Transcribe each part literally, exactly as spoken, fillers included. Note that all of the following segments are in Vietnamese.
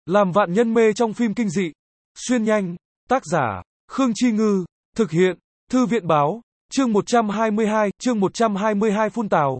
Làm vạn nhân mê trong phim kinh dị. Xuyên nhanh. Tác giả, Khương Chi Ngư. Thực hiện, Thư viện báo. Chương một trăm hai mươi hai, chương một trăm hai mươi hai phun tào.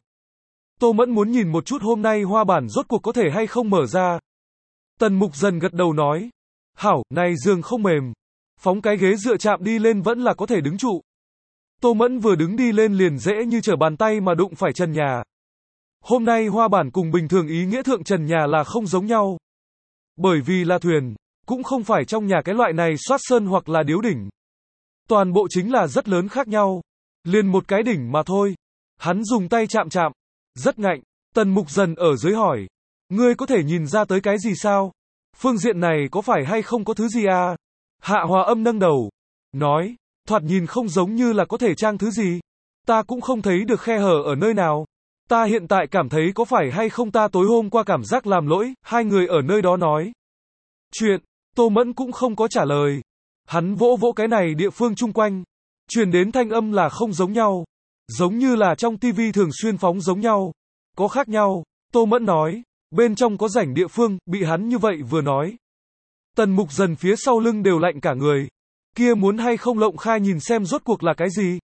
Tô Mẫn muốn nhìn một chút hôm nay hoa bản rốt cuộc có thể hay không mở ra. Tần Mục Dần gật đầu nói. Hảo, này giường không mềm. Phóng cái ghế dựa chạm đi lên vẫn là có thể đứng trụ. Tô Mẫn vừa đứng đi lên liền dễ như trở bàn tay mà đụng phải trần nhà. Hôm nay hoa bản cùng bình thường ý nghĩa thượng trần nhà là không giống nhau. Bởi vì là thuyền, cũng không phải trong nhà cái loại này xoát sơn hoặc là điếu đỉnh. Toàn bộ chính là rất lớn khác nhau. Liền một cái đỉnh mà thôi. Hắn dùng tay chạm chạm. Rất ngạnh. Tần Mục Dần ở dưới hỏi. Ngươi có thể nhìn ra tới cái gì sao? Phương diện này có phải hay không có thứ gì à? Hạ Hòa Âm nâng đầu. Nói. Thoạt nhìn không giống như là có thể trang thứ gì. Ta cũng không thấy được khe hở ở nơi nào. Ta hiện tại cảm thấy có phải hay không ta tối hôm qua cảm giác làm lỗi. Hai người ở nơi đó nói. Chuyện. Tô Mẫn cũng không có trả lời. Hắn vỗ vỗ cái này địa phương chung quanh. Truyền đến thanh âm là không giống nhau. Giống như là trong tivi thường xuyên phóng giống nhau. Có khác nhau. Tô Mẫn nói. Bên trong có rảnh địa phương, bị hắn như vậy vừa nói. Tần Mục Dần phía sau lưng đều lạnh cả người. Kia muốn hay không lộng khai nhìn xem rốt cuộc là cái gì?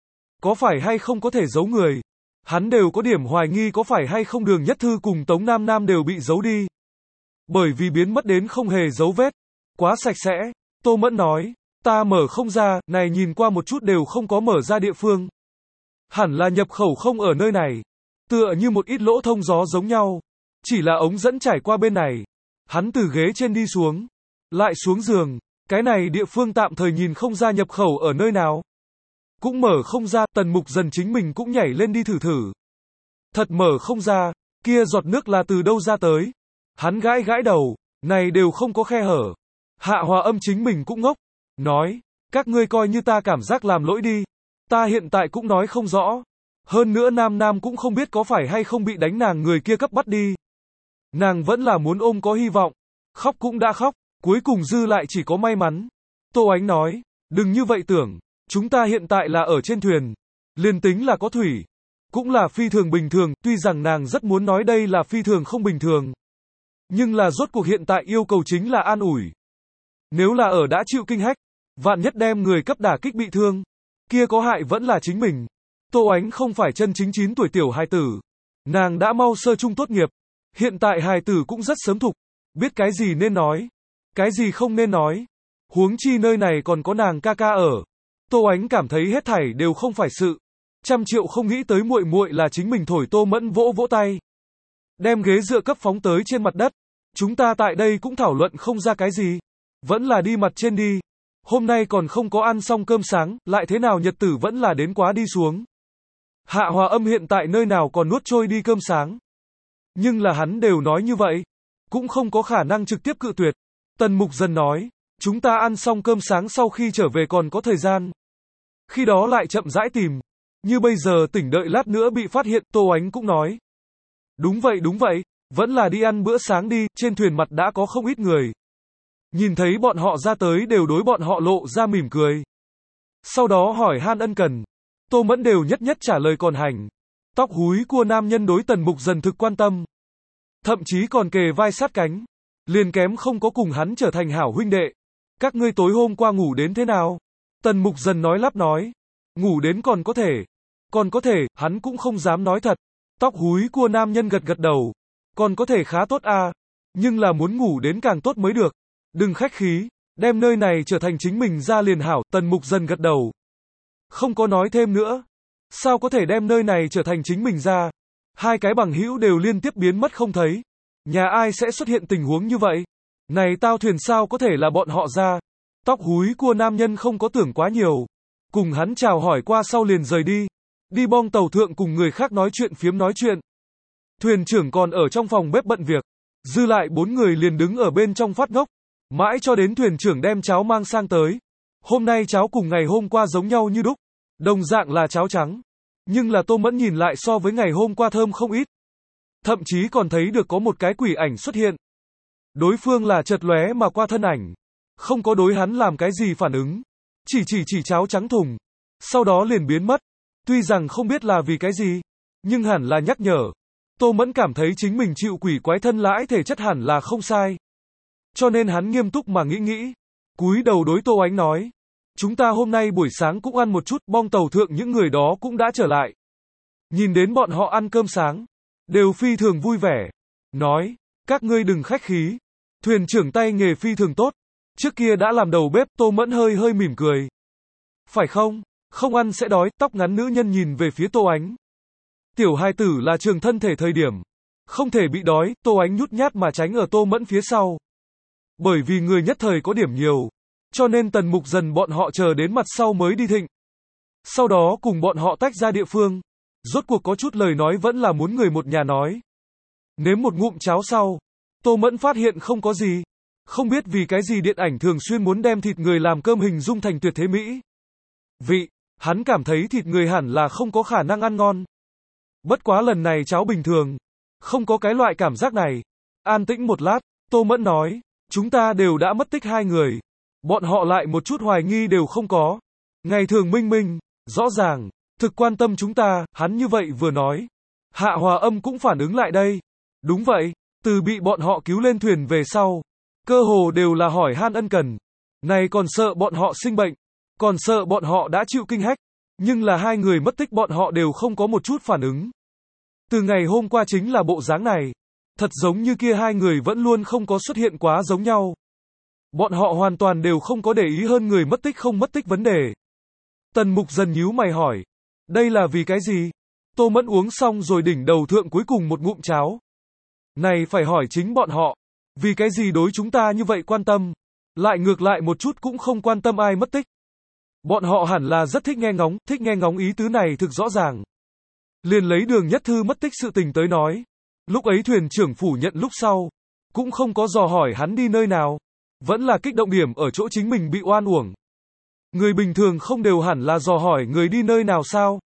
Có phải hay không có thể giấu người? Hắn đều có điểm hoài nghi có phải hay không Đường Nhất Thư cùng Tống Nam Nam đều bị giấu đi. Bởi vì biến mất đến không hề dấu vết. Quá sạch sẽ. Tô Mẫn nói. Ta mở không ra, này nhìn qua một chút đều không có mở ra địa phương. Hẳn là nhập khẩu không ở nơi này. Tựa như một ít lỗ thông gió giống nhau. Chỉ là ống dẫn trải qua bên này. Hắn từ ghế trên đi xuống. Lại xuống giường. Cái này địa phương tạm thời nhìn không ra nhập khẩu ở nơi nào. Cũng mở không ra, Tần Mục Dần chính mình cũng nhảy lên đi thử thử. Thật mở không ra, kia giọt nước là từ đâu ra tới. Hắn gãi gãi đầu, này đều không có khe hở. Hạ Hòa Âm chính mình cũng ngốc. Nói, các ngươi coi như ta cảm giác làm lỗi đi. Ta hiện tại cũng nói không rõ. Hơn nữa Nam Nam cũng không biết có phải hay không bị đánh nàng người kia cấp bắt đi. Nàng vẫn là muốn ôm có hy vọng. Khóc cũng đã khóc. Cuối cùng dư lại chỉ có may mắn. Tô Ánh nói, đừng như vậy tưởng, chúng ta hiện tại là ở trên thuyền. Liền tính là có thủy. Cũng là phi thường bình thường, tuy rằng nàng rất muốn nói đây là phi thường không bình thường. Nhưng là rốt cuộc hiện tại yêu cầu chính là an ủi. Nếu là ở đã chịu kinh hách, vạn nhất đem người cấp đả kích bị thương, kia có hại vẫn là chính mình. Tô Ánh không phải chân chính chín tuổi tiểu hài tử. Nàng đã mau sơ trung tốt nghiệp. Hiện tại hài tử cũng rất sớm thục. Biết cái gì nên nói. Cái gì không nên nói. Huống chi nơi này còn có nàng ca ca ở. Tô Ánh cảm thấy hết thảy đều không phải sự. Trăm triệu không nghĩ tới muội muội là chính mình thổi. Tô Mẫn vỗ vỗ tay. Đem ghế dựa cấp phóng tới trên mặt đất. Chúng ta tại đây cũng thảo luận không ra cái gì. Vẫn là đi mặt trên đi. Hôm nay còn không có ăn xong cơm sáng, lại thế nào nhật tử vẫn là đến quá đi xuống. Hạ Hòa Âm hiện tại nơi nào còn nuốt trôi đi cơm sáng. Nhưng là hắn đều nói như vậy. Cũng không có khả năng trực tiếp cự tuyệt. Tần Mục Dần nói, chúng ta ăn xong cơm sáng sau khi trở về còn có thời gian. Khi đó lại chậm rãi tìm. Như bây giờ tỉnh đợi lát nữa bị phát hiện, Tô Ánh cũng nói. Đúng vậy đúng vậy, vẫn là đi ăn bữa sáng đi, trên thuyền mặt đã có không ít người. Nhìn thấy bọn họ ra tới đều đối bọn họ lộ ra mỉm cười. Sau đó hỏi han ân cần. Tô Mẫn đều nhất nhất trả lời còn hành. Tóc húi cua nam nhân đối Tần Mục Dần thực quan tâm. Thậm chí còn kề vai sát cánh. Liền kém không có cùng hắn trở thành hảo huynh đệ. Các ngươi tối hôm qua ngủ đến thế nào? Tần Mục Dần nói lắp nói. Ngủ đến còn có thể. Còn có thể, hắn cũng không dám nói thật. Tóc húi cua nam nhân gật gật đầu. Còn có thể khá tốt à. Nhưng là muốn ngủ đến càng tốt mới được. Đừng khách khí. Đem nơi này trở thành chính mình ra liền hảo. Tần Mục Dần gật đầu. Không có nói thêm nữa. Sao có thể đem nơi này trở thành chính mình ra? Hai cái bằng hữu đều liên tiếp biến mất không thấy. Nhà ai sẽ xuất hiện tình huống như vậy? Này tao thuyền sao có thể là bọn họ ra? Tóc húi cua nam nhân không có tưởng quá nhiều. Cùng hắn chào hỏi qua sau liền rời đi. Đi bong tàu thượng cùng người khác nói chuyện phiếm nói chuyện. Thuyền trưởng còn ở trong phòng bếp bận việc. Dư lại bốn người liền đứng ở bên trong phát ngốc. Mãi cho đến thuyền trưởng đem cháo mang sang tới. Hôm nay cháo cùng ngày hôm qua giống nhau như đúc. Đồng dạng là cháo trắng. Nhưng là Tô Mẫn nhìn lại so với ngày hôm qua thơm không ít. Thậm chí còn thấy được có một cái quỷ ảnh xuất hiện. Đối phương là chợt lóe mà qua thân ảnh. Không có đối hắn làm cái gì phản ứng. Chỉ chỉ chỉ cháo trắng thùng. Sau đó liền biến mất. Tuy rằng không biết là vì cái gì. Nhưng hẳn là nhắc nhở. Tô Mẫn cảm thấy chính mình chịu quỷ quái thân lãi thể chất hẳn là không sai. cho nên hắn nghiêm túc mà nghĩ nghĩ. Cúi đầu đối Tô Ánh nói. Chúng ta hôm nay buổi sáng cũng ăn một chút, bong tàu thượng những người đó cũng đã trở lại. Nhìn đến bọn họ ăn cơm sáng, đều phi thường vui vẻ. Nói, các ngươi đừng khách khí. Thuyền trưởng tay nghề phi thường tốt. Trước kia đã làm đầu bếp, Tô Mẫn hơi hơi mỉm cười. Phải không? Không ăn sẽ đói, tóc ngắn nữ nhân nhìn về phía Tô Ánh. Tiểu hài tử là trường thân thể thời điểm. Không thể bị đói, Tô Ánh nhút nhát mà tránh ở Tô Mẫn phía sau. Bởi vì người nhất thời có điểm nhiều. Cho nên Tần Mục Dần bọn họ chờ đến mặt sau mới đi thịnh. Sau đó cùng bọn họ tách ra địa phương. Rốt cuộc có chút lời nói vẫn là muốn người một nhà nói. Nếm một ngụm cháo sau. Tô Mẫn phát hiện không có gì. Không biết vì cái gì điện ảnh thường xuyên muốn đem thịt người làm cơm hình dung thành tuyệt thế mỹ. Vị, hắn cảm thấy thịt người hẳn là không có khả năng ăn ngon. Bất quá lần này cháo bình thường. Không có cái loại cảm giác này. An tĩnh một lát, Tô Mẫn nói. Chúng ta đều đã mất tích hai người. Bọn họ lại một chút hoài nghi đều không có. Ngày thường minh minh, rõ ràng, thực quan tâm chúng ta, hắn như vậy vừa nói. Hạ Hòa Âm cũng phản ứng lại đây. Đúng vậy, từ bị bọn họ cứu lên thuyền về sau. Cơ hồ đều là hỏi han ân cần. Này còn sợ bọn họ sinh bệnh. Còn sợ bọn họ đã chịu kinh hách. Nhưng là hai người mất tích bọn họ đều không có một chút phản ứng. Từ ngày hôm qua chính là bộ dáng này. Thật giống như kia hai người vẫn luôn không có xuất hiện quá giống nhau. Bọn họ hoàn toàn đều không có để ý hơn người mất tích không mất tích vấn đề. Tần Mục Dần nhíu mày hỏi. Đây là vì cái gì? Tô Mẫn uống xong rồi đỉnh đầu thượng cuối cùng một ngụm cháo. Này phải hỏi chính bọn họ. Vì cái gì đối chúng ta như vậy quan tâm? Lại ngược lại một chút cũng không quan tâm ai mất tích. Bọn họ hẳn là rất thích nghe ngóng, thích nghe ngóng ý tứ này thực rõ ràng. Liền lấy Đường Nhất Thư mất tích sự tình tới nói. Lúc ấy thuyền trưởng phủ nhận lúc sau. Cũng không có dò hỏi hắn đi nơi nào. Vẫn là kích động điểm ở chỗ chính mình bị oan uổng. Người bình thường không đều hẳn là dò hỏi người đi nơi nào sao?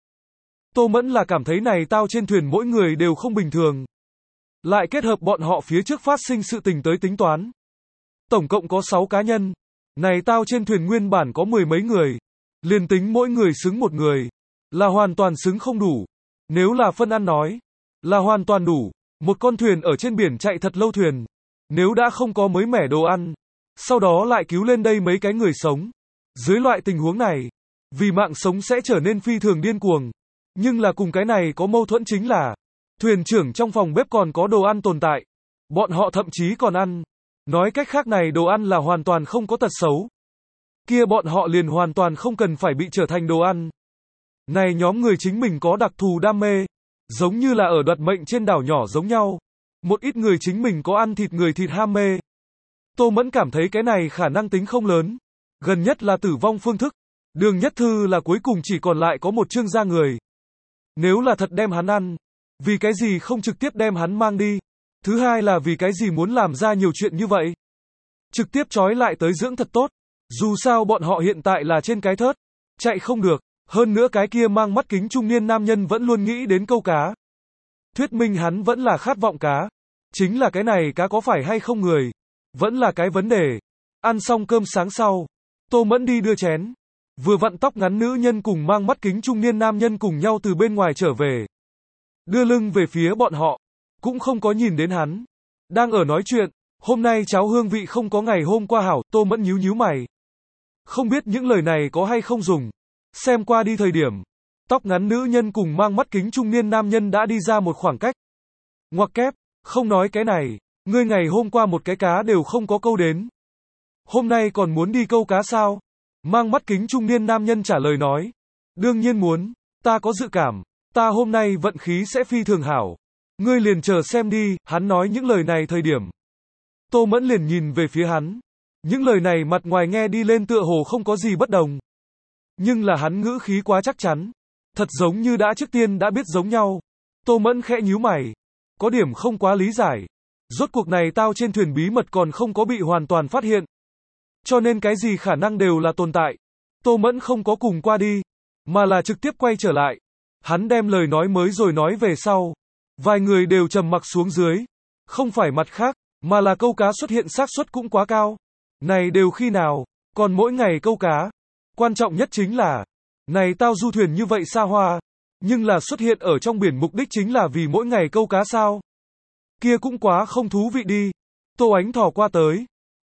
Tô Mẫn là cảm thấy này tao trên thuyền mỗi người đều không bình thường. Lại kết hợp bọn họ phía trước phát sinh sự tình tới tính toán. Tổng cộng có sáu cá nhân. Này tao trên thuyền nguyên bản có mười mấy người. Liền tính mỗi người xứng một người. Là hoàn toàn xứng không đủ. Nếu là phân ăn nói. Là hoàn toàn đủ. Một con thuyền ở trên biển chạy thật lâu thuyền. Nếu đã không có mới mẻ đồ ăn. Sau đó lại cứu lên đây mấy cái người sống. Dưới loại tình huống này. Vì mạng sống sẽ trở nên phi thường điên cuồng. Nhưng là cùng cái này có mâu thuẫn chính là. Thuyền trưởng trong phòng bếp còn có đồ ăn tồn tại. Bọn họ thậm chí còn ăn. Nói cách khác này đồ ăn là hoàn toàn không có tật xấu. Kia bọn họ liền hoàn toàn không cần phải bị trở thành đồ ăn. Này nhóm người chính mình có đặc thù đam mê. Giống như là ở đoạt mệnh trên đảo nhỏ giống nhau. Một ít người chính mình có ăn thịt người thịt ham mê. Tô Mẫn cảm thấy cái này khả năng tính không lớn. Gần nhất là tử vong phương thức. Đường Nhất Thư là cuối cùng chỉ còn lại có một trương gia người. Nếu là thật đem hắn ăn. Vì cái gì không trực tiếp đem hắn mang đi? Thứ hai là vì cái gì muốn làm ra nhiều chuyện như vậy? Trực tiếp trói lại tới dưỡng thật tốt. Dù sao bọn họ hiện tại là trên cái thớt. Chạy không được. Hơn nữa cái kia mang mắt kính trung niên nam nhân vẫn luôn nghĩ đến câu cá. Thuyết minh hắn vẫn là khát vọng cá. Chính là cái này cá có phải hay không người. Vẫn là cái vấn đề. Ăn xong cơm sáng sau. Tô Mẫn đi đưa chén. Vừa vặn tóc ngắn nữ nhân cùng mang mắt kính trung niên nam nhân cùng nhau từ bên ngoài trở về. Đưa lưng về phía bọn họ. Cũng không có nhìn đến hắn. Đang ở nói chuyện. Hôm nay cháo hương vị không có ngày hôm qua hảo. Tô Mẫn nhíu nhíu mày. Không biết những lời này có hay không dùng. Xem qua đi thời điểm. Tóc ngắn nữ nhân cùng mang mắt kính trung niên nam nhân đã đi ra một khoảng cách. Ngoặc kép. Không nói cái này. Ngươi ngày hôm qua một cái cá đều không có câu đến. Hôm nay còn muốn đi câu cá sao? Mang mắt kính trung niên nam nhân trả lời nói. Đương nhiên muốn. Ta có dự cảm. Ta hôm nay vận khí sẽ phi thường hảo. Ngươi liền chờ xem đi. Hắn nói những lời này thời điểm. Tô Mẫn liền nhìn về phía hắn. Những lời này mặt ngoài nghe đi lên tựa hồ không có gì bất đồng. Nhưng là hắn ngữ khí quá chắc chắn. Thật giống như đã trước tiên đã biết giống nhau. Tô Mẫn khẽ nhíu mày. Có điểm không quá lý giải. Rốt cuộc này tao trên thuyền bí mật còn không có bị hoàn toàn phát hiện. Cho nên cái gì khả năng đều là tồn tại. Tô Mẫn không có cùng qua đi. Mà là trực tiếp quay trở lại. Hắn đem lời nói mới rồi nói về sau. Vài người đều trầm mặc xuống dưới. Không phải mặt khác. Mà là câu cá xuất hiện xác suất cũng quá cao. Này đều khi nào. Còn mỗi ngày câu cá. Quan trọng nhất chính là. Này tao du thuyền như vậy xa hoa. Nhưng là xuất hiện ở trong biển mục đích chính là vì mỗi ngày câu cá sao. Kia cũng quá không thú vị đi. Tô Ánh thò qua tới.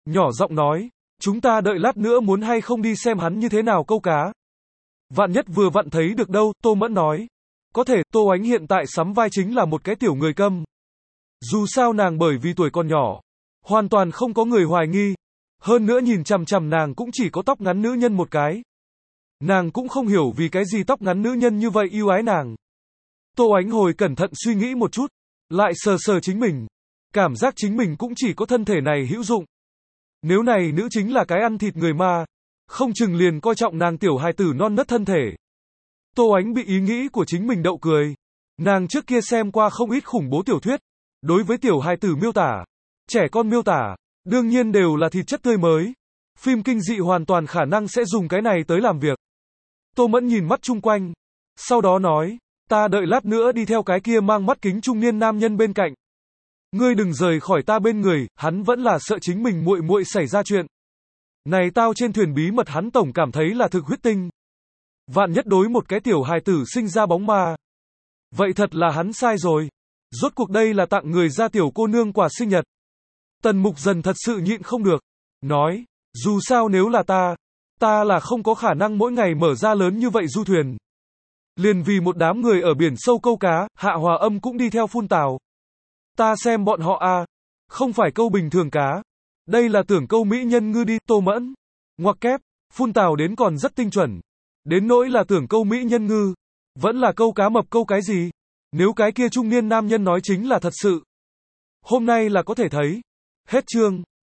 nhỏ giọng nói, chúng ta đợi lát nữa muốn hay không đi xem hắn như thế nào câu cá. Vạn nhất vừa vặn thấy được đâu, Tô Mẫn nói. Có thể, Tô Ánh hiện tại sắm vai chính là một cái tiểu người câm. Dù sao nàng bởi vì tuổi còn nhỏ, hoàn toàn không có người hoài nghi. Hơn nữa nhìn chằm chằm nàng cũng chỉ có tóc ngắn nữ nhân một cái. Nàng cũng không hiểu vì cái gì tóc ngắn nữ nhân như vậy yêu ái nàng. Tô Ánh hồi cẩn thận suy nghĩ một chút, lại sờ sờ chính mình. Cảm giác chính mình cũng chỉ có thân thể này hữu dụng. Nếu này nữ chính là cái ăn thịt người ma, không chừng liền coi trọng nàng tiểu hài tử non nớt thân thể. Tô Ánh bị ý nghĩ của chính mình đậu cười. Nàng trước kia xem qua không ít khủng bố tiểu thuyết. Đối với tiểu hài tử miêu tả, trẻ con miêu tả, đương nhiên đều là thịt chất tươi mới. Phim kinh dị hoàn toàn khả năng sẽ dùng cái này tới làm việc. Tô Mẫn nhìn mắt chung quanh, sau đó nói, ta đợi lát nữa đi theo cái kia mang mắt kính trung niên nam nhân bên cạnh. Ngươi đừng rời khỏi ta bên người, hắn vẫn là sợ chính mình muội muội xảy ra chuyện. Này tao trên thuyền bí mật hắn tổng cảm thấy là thực huyết tinh. Vạn nhất đối một cái tiểu hài tử sinh ra bóng ma. Vậy thật là hắn sai rồi. Rốt cuộc đây là tặng người ra tiểu cô nương quà sinh nhật. Tần Mục Dần thật sự nhịn không được. Nói, dù sao nếu là ta, ta là không có khả năng mỗi ngày mở ra lớn như vậy du thuyền. Liền vì một đám người ở biển sâu câu cá, Hạ Hòa Âm cũng đi theo phun tào. Ta xem bọn họ a, không phải câu bình thường cá. Đây là tưởng câu mỹ nhân ngư đi, Tô Mẫn. Ngoặc kép, phun tào đến còn rất tinh chuẩn. Đến nỗi là tưởng câu mỹ nhân ngư, vẫn là câu cá mập câu cái gì? Nếu cái kia trung niên nam nhân nói chính là thật sự. Hôm nay là có thể thấy. Hết chương.